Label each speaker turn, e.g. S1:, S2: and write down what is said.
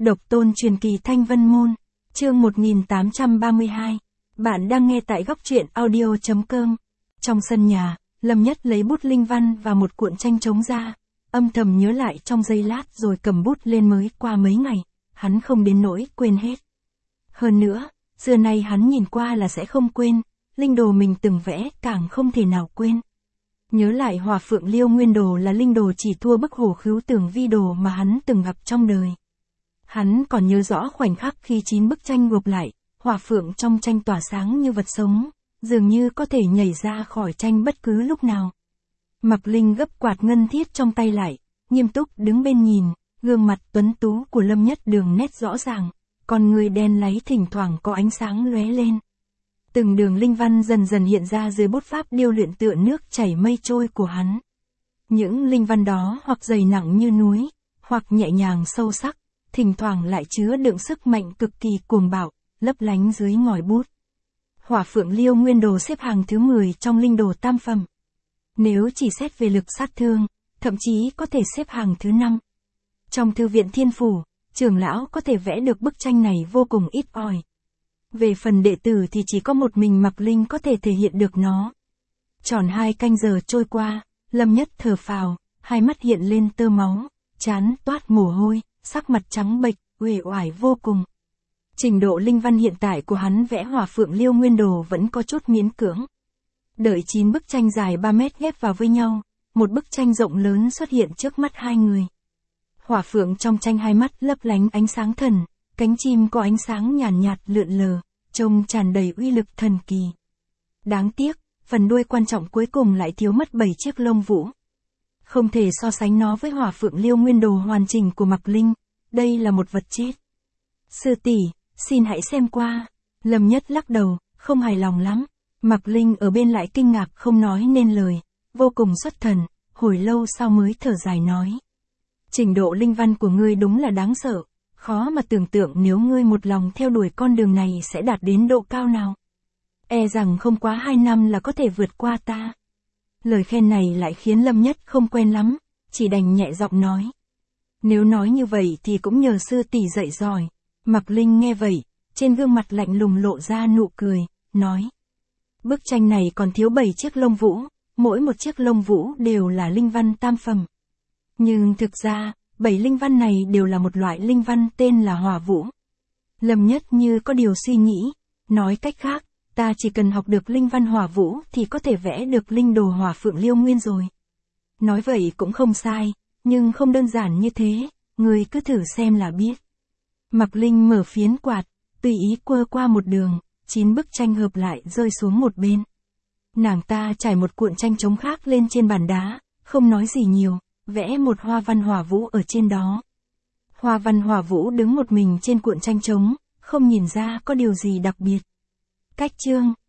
S1: Độc tôn truyền kỳ Thanh Vân Môn, chương 1832. Bạn đang nghe tại góc truyện audio.com. Trong sân nhà, Lâm Nhất lấy bút linh văn và một cuộn tranh trống ra, âm thầm nhớ lại trong giây lát rồi cầm bút lên. Mới qua mấy ngày, hắn không đến nỗi quên hết. Hơn nữa, xưa nay hắn nhìn qua là sẽ không quên, linh đồ mình từng vẽ càng không thể nào quên. Nhớ lại Hỏa Phượng Liêu Nguyên Đồ là linh đồ chỉ thua bức Hổ Khứu Tường Vi Đồ mà hắn từng gặp trong đời. Hắn còn nhớ rõ khoảnh khắc khi 9 bức tranh gộp lại, hỏa phượng trong tranh tỏa sáng như vật sống, dường như có thể nhảy ra khỏi tranh bất cứ lúc nào. Mạc Linh gấp quạt ngân thiết trong tay lại, nghiêm túc đứng bên nhìn, gương mặt tuấn tú của Lâm Nhất đường nét rõ ràng, con người đen láy thỉnh thoảng có ánh sáng lóe lên. Từng đường linh văn dần dần hiện ra dưới bút pháp điêu luyện tựa nước chảy mây trôi của hắn. Những linh văn đó hoặc dày nặng như núi, hoặc nhẹ nhàng sâu sắc, thỉnh thoảng lại chứa đựng sức mạnh cực kỳ cuồng bạo, lấp lánh dưới ngòi bút. Hỏa Phượng Liêu Nguyên Đồ xếp hàng thứ 10 trong linh đồ tam phẩm. Nếu chỉ xét về lực sát thương, thậm chí có thể xếp hàng thứ 5. Trong thư viện Thiên Phủ, trưởng lão có thể vẽ được bức tranh này vô cùng ít ỏi. Về phần đệ tử thì chỉ có một mình Mạc Linh có thể thể hiện được nó. Tròn 2 canh giờ trôi qua, Lâm Nhất thở phào, hai mắt hiện lên tơ máu, trán toát mồ hôi, sắc mặt trắng bệch, uể oải vô cùng. Trình độ linh văn hiện tại của hắn vẽ Hỏa Phượng Liêu Nguyên Đồ vẫn có chút miễn cưỡng. Đợi 9 bức tranh dài 3 mét ghép vào với nhau, một bức tranh rộng lớn xuất hiện trước mắt hai người. Hỏa Phượng trong tranh hai mắt lấp lánh ánh sáng thần, cánh chim có ánh sáng nhàn nhạt lượn lờ, trông tràn đầy uy lực thần kỳ. Đáng tiếc, phần đuôi quan trọng cuối cùng lại thiếu mất 7 chiếc lông vũ. Không thể so sánh nó với Hỏa Phượng Liêu Nguyên Đồ hoàn chỉnh của Mạc Linh, đây là một vật chết. Sư tỷ, xin hãy xem qua. Lâm Nhất lắc đầu, không hài lòng lắm. Mạc Linh ở bên lại kinh ngạc không nói nên lời, vô cùng xuất thần, hồi lâu sau mới thở dài nói. Trình độ linh văn của ngươi đúng là đáng sợ, khó mà tưởng tượng nếu ngươi một lòng theo đuổi con đường này sẽ đạt đến độ cao nào. E rằng không quá 2 năm là có thể vượt qua ta. Lời khen này lại khiến Lâm Nhất không quen lắm, chỉ đành nhẹ giọng nói. Nếu nói như vậy thì cũng nhờ sư tỷ dạy giỏi. Mạc Linh nghe vậy, trên gương mặt lạnh lùng lộ ra nụ cười, nói. Bức tranh này còn thiếu 7 chiếc lông vũ, mỗi một chiếc lông vũ đều là linh văn tam phẩm. Nhưng thực ra, 7 linh văn này đều là một loại linh văn tên là hỏa vũ. Lâm Nhất như có điều suy nghĩ, nói cách khác, ta chỉ cần học được linh văn hỏa vũ thì có thể vẽ được linh đồ Hỏa Phượng Liêu Nguyên rồi. Nói vậy cũng không sai, nhưng không đơn giản như thế, người cứ thử xem là biết. Mạc Linh mở phiến quạt, tùy ý quơ qua một đường, 9 bức tranh hợp lại rơi xuống một bên. Nàng ta trải một cuộn tranh trống khác lên trên bàn đá, không nói gì nhiều, vẽ một hoa văn hỏa vũ ở trên đó. Hoa văn hỏa vũ đứng một mình trên cuộn tranh trống, không nhìn ra có điều gì đặc biệt. Cách chương